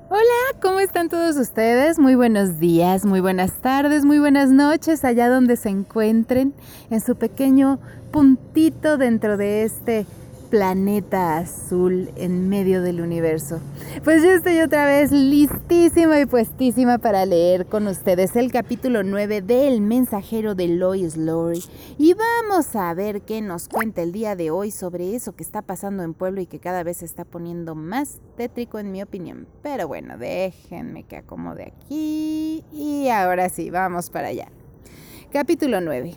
Hola, ¿cómo están todos ustedes? Muy buenos días, muy buenas tardes, muy buenas noches, allá donde se encuentren, en su pequeño puntito dentro de este planeta azul en medio del universo. Pues yo estoy otra vez listísima y puestísima para leer con ustedes el capítulo 9 de El mensajero de Lois Lowry. Y vamos a ver qué nos cuenta el día de hoy sobre eso que está pasando en Pueblo y que cada vez se está poniendo más tétrico en mi opinión. Pero bueno, déjenme que acomode aquí. Y ahora sí, vamos para allá. Capítulo 9.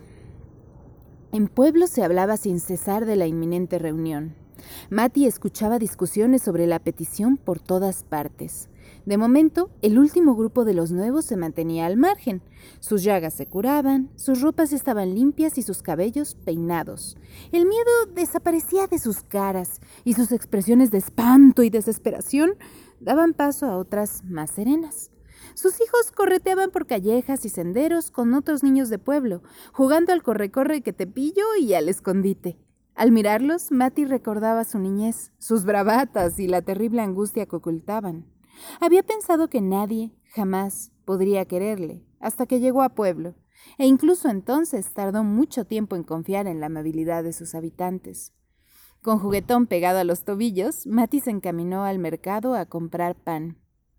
En Pueblo se hablaba sin cesar de la inminente reunión. Matty escuchaba discusiones sobre la petición por todas partes. De momento, el último grupo de los nuevos se mantenía al margen. Sus llagas se curaban, sus ropas estaban limpias y sus cabellos peinados. El miedo desaparecía de sus caras y sus expresiones de espanto y desesperación daban paso a otras más serenas. Sus hijos correteaban por callejas y senderos con otros niños de pueblo, jugando al corre-corre que te pillo y al escondite. Al mirarlos, Matty recordaba su niñez, sus bravatas y la terrible angustia que ocultaban. Había pensado que nadie, jamás, podría quererle, hasta que llegó a Pueblo, e incluso entonces tardó mucho tiempo en confiar en la amabilidad de sus habitantes. Con juguetón pegado a los tobillos, Matty se encaminó al mercado a comprar pan.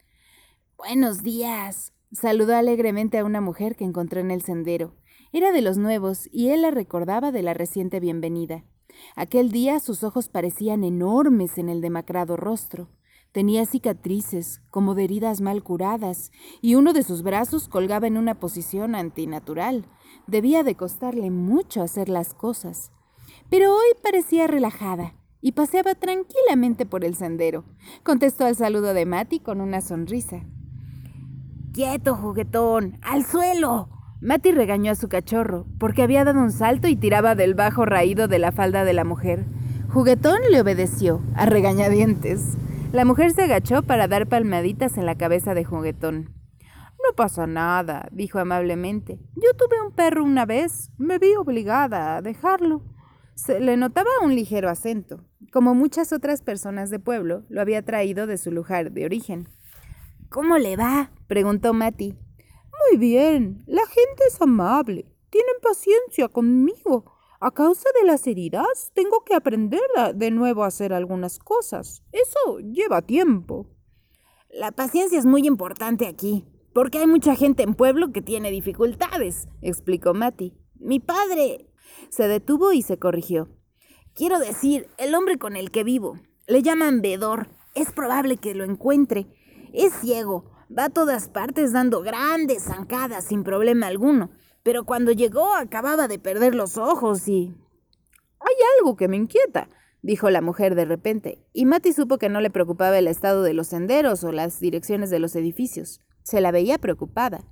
«Buenos días», saludó alegremente a una mujer que encontró en el sendero. Era de los nuevos y él la recordaba de la reciente bienvenida. Aquel día sus ojos parecían enormes en el demacrado rostro. Tenía cicatrices, como de heridas mal curadas, y uno de sus brazos colgaba en una posición antinatural. Debía de costarle mucho hacer las cosas. Pero hoy parecía relajada y paseaba tranquilamente por el sendero. Contestó al saludo de Matty con una sonrisa. «¡Quieto, juguetón! ¡Al suelo!». Matty regañó a su cachorro, porque había dado un salto y tiraba del bajo raído de la falda de la mujer. Juguetón le obedeció, a regañadientes. La mujer se agachó para dar palmaditas en la cabeza de Juguetón. «No pasa nada», dijo amablemente. «Yo tuve un perro una vez. Me vi obligada a dejarlo». Se le notaba un ligero acento. Como muchas otras personas de pueblo, lo había traído de su lugar de origen. «¿Cómo le va?», preguntó Matty. «Muy bien. La gente es amable. Tienen paciencia conmigo. A causa de las heridas, tengo que aprender de nuevo a hacer algunas cosas. Eso lleva tiempo». «La paciencia es muy importante aquí, porque hay mucha gente en pueblo que tiene dificultades», explicó Matty. «Mi padre...» Se detuvo y se corrigió. «Quiero decir, el hombre con el que vivo. Le llaman Vedor. Es probable que lo encuentre. Es ciego, va a todas partes dando grandes zancadas sin problema alguno, pero cuando llegó acababa de perder los ojos y...». «Hay algo que me inquieta», dijo la mujer de repente, y Matty supo que no le preocupaba el estado de los senderos o las direcciones de los edificios. Se la veía preocupada.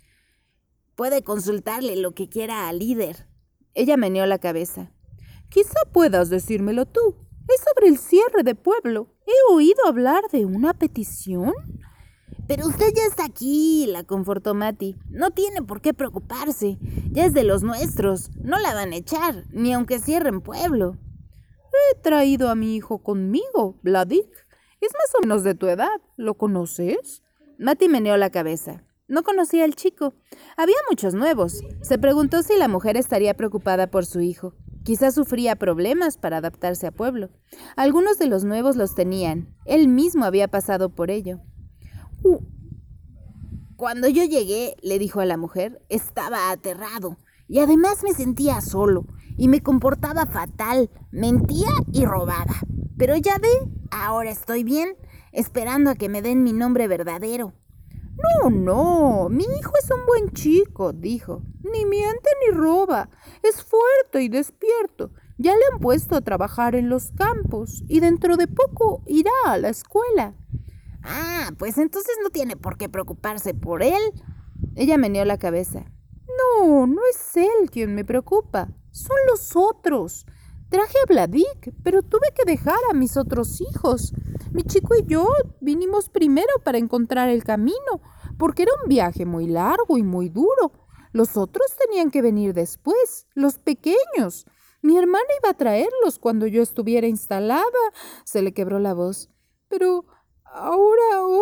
«Puede consultarle lo que quiera al líder». Ella meneó la cabeza. «Quizá puedas decírmelo tú. Es sobre el cierre de pueblo. He oído hablar de una petición». «Pero usted ya está aquí», la confortó Matty. «No tiene por qué preocuparse. Ya es de los nuestros. No la van a echar, ni aunque cierren pueblo». «He traído a mi hijo conmigo, Vladik. Es más o menos de tu edad. ¿Lo conoces?». Matty meneó la cabeza. No conocía al chico. Había muchos nuevos. Se preguntó si la mujer estaría preocupada por su hijo. Quizás sufría problemas para adaptarse a pueblo. Algunos de los nuevos los tenían. Él mismo había pasado por ello. «Cuando yo llegué», le dijo a la mujer, «estaba aterrado y además me sentía solo y me comportaba fatal, mentía y robaba. Pero ya ve, ahora estoy bien, esperando a que me den mi nombre verdadero». «No, mi hijo es un buen chico», dijo. «Ni miente ni roba. Es fuerte y despierto. Ya le han puesto a trabajar en los campos y dentro de poco irá a la escuela». «Ah, pues entonces no tiene por qué preocuparse por él». Ella meneó la cabeza. No es él quien me preocupa. Son los otros. Traje a Vladik, pero tuve que dejar a mis otros hijos. Mi chico y yo vinimos primero para encontrar el camino, porque era un viaje muy largo y muy duro. Los otros tenían que venir después, los pequeños. Mi hermana iba a traerlos cuando yo estuviera instalada. Se le quebró la voz. Pero ahora oigo a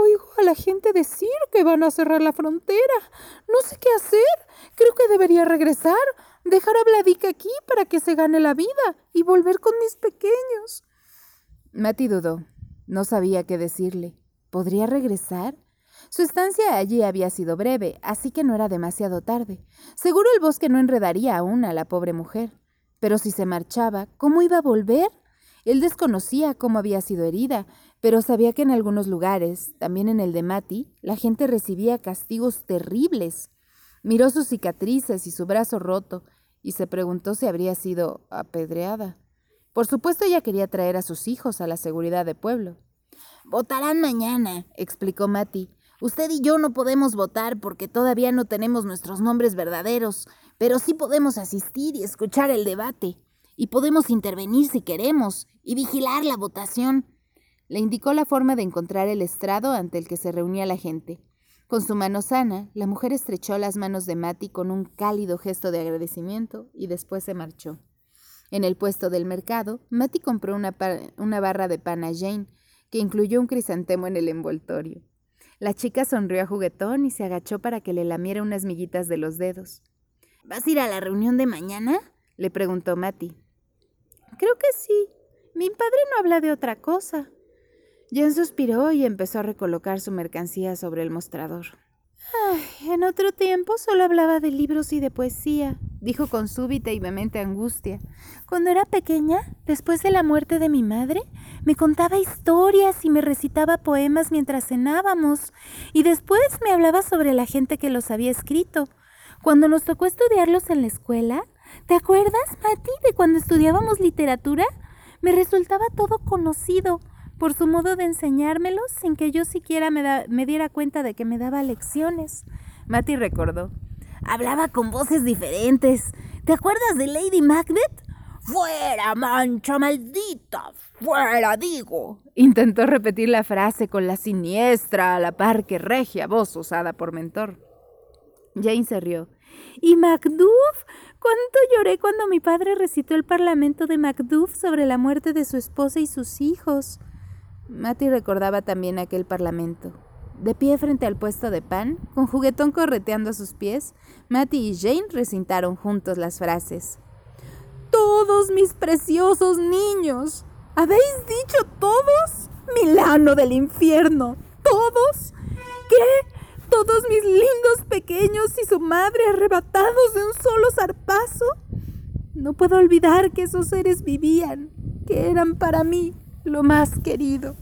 la gente decir que van a cerrar la frontera. No sé qué hacer. Creo que debería regresar, dejar a Vladik aquí para que se gane la vida y volver con mis pequeños. Matty dudó. No sabía qué decirle. ¿Podría regresar? Su estancia allí había sido breve, así que no era demasiado tarde. Seguro el bosque no enredaría aún a la pobre mujer. Pero si se marchaba, ¿cómo iba a volver? Él desconocía cómo había sido herida, pero sabía que en algunos lugares, también en el de Matty, la gente recibía castigos terribles. Miró sus cicatrices y su brazo roto, y se preguntó si habría sido apedreada. Por supuesto, ella quería traer a sus hijos a la seguridad de pueblo. «Votarán mañana», explicó Matty. «Usted y yo no podemos votar porque todavía no tenemos nuestros nombres verdaderos, pero sí podemos asistir y escuchar el debate. Y podemos intervenir si queremos y vigilar la votación». Le indicó la forma de encontrar el estrado ante el que se reunía la gente. Con su mano sana, la mujer estrechó las manos de Matty con un cálido gesto de agradecimiento y después se marchó. En el puesto del mercado, Matty compró una barra de pan a Jane, que incluyó un crisantemo en el envoltorio. La chica sonrió a juguetón y se agachó para que le lamiera unas miguitas de los dedos. «¿Vas a ir a la reunión de mañana?», le preguntó Matty. «Creo que sí. Mi padre no habla de otra cosa». Jane suspiró y empezó a recolocar su mercancía sobre el mostrador. En otro tiempo solo hablaba de libros y de poesía, dijo con súbita y vehemente angustia. Cuando era pequeña, después de la muerte de mi madre, me contaba historias y me recitaba poemas mientras cenábamos, y después me hablaba sobre la gente que los había escrito. Cuando nos tocó estudiarlos en la escuela, ¿te acuerdas, Matty, de cuando estudiábamos literatura? Me resultaba todo conocido por su modo de enseñármelos sin que yo siquiera me diera cuenta de que me daba lecciones. Matty recordó. «Hablaba con voces diferentes. ¿Te acuerdas de Lady Macbeth? ¡Fuera, mancha maldita! ¡Fuera, digo!». Intentó repetir la frase con la siniestra, a la par que regia voz usada por Mentor. Jane se rió. «¿Y Macduff? ¿Cuánto lloré cuando mi padre recitó el parlamento de Macduff sobre la muerte de su esposa y sus hijos?» Matty recordaba también aquel parlamento. De pie frente al puesto de pan, con juguetón correteando a sus pies, Matty y Jane recitaron juntos las frases. «Todos mis preciosos niños. ¿Habéis dicho todos? Milano del infierno. ¿Todos? ¿Qué? ¿Todos mis lindos pequeños y su madre arrebatados de un solo zarpazo? No puedo olvidar que esos seres vivían, que eran para mí lo más querido».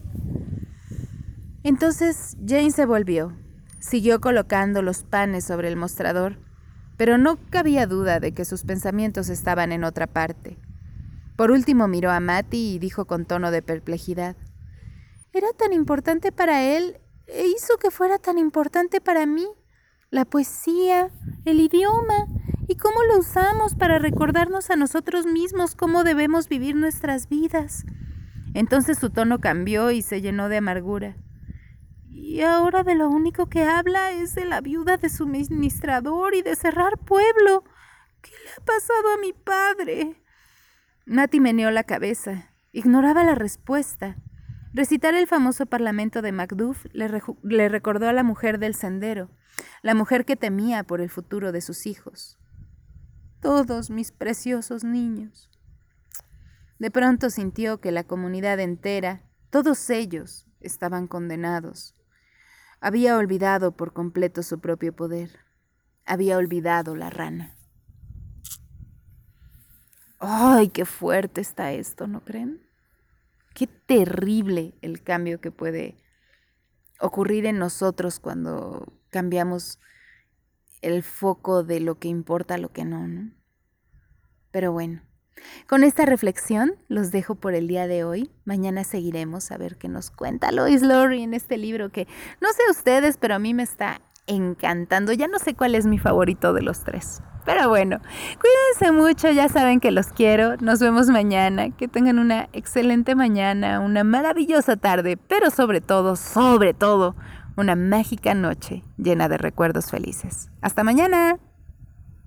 Entonces Jane se volvió. Siguió colocando los panes sobre el mostrador, pero no cabía duda de que sus pensamientos estaban en otra parte. Por último miró a Matty y dijo con tono de perplejidad. «Era tan importante para él e hizo que fuera tan importante para mí. La poesía, el idioma y cómo lo usamos para recordarnos a nosotros mismos cómo debemos vivir nuestras vidas». Entonces su tono cambió y se llenó de amargura. «Y ahora de lo único que habla es de la viuda de su administrador y de cerrar pueblo. ¿Qué le ha pasado a mi padre?». Matty meneó la cabeza. Ignoraba la respuesta. Recitar el famoso parlamento de Macduff le recordó a la mujer del sendero, la mujer que temía por el futuro de sus hijos. «Todos mis preciosos niños». De pronto sintió que la comunidad entera, todos ellos, estaban condenados. Había olvidado por completo su propio poder. Había olvidado la rana. ¡Ay, qué fuerte está esto!, ¿no creen? Qué terrible el cambio que puede ocurrir en nosotros cuando cambiamos el foco de lo que importa a lo que no, ¿no? Pero bueno, con esta reflexión los dejo por el día de hoy. Mañana seguiremos a ver qué nos cuenta Lois Lowry en este libro que no sé ustedes, pero a mí me está encantando. Ya no sé cuál es mi favorito de los tres. Pero bueno, cuídense mucho, ya saben que los quiero. Nos vemos mañana. Que tengan una excelente mañana, una maravillosa tarde, pero sobre todo, una mágica noche llena de recuerdos felices. ¡Hasta mañana!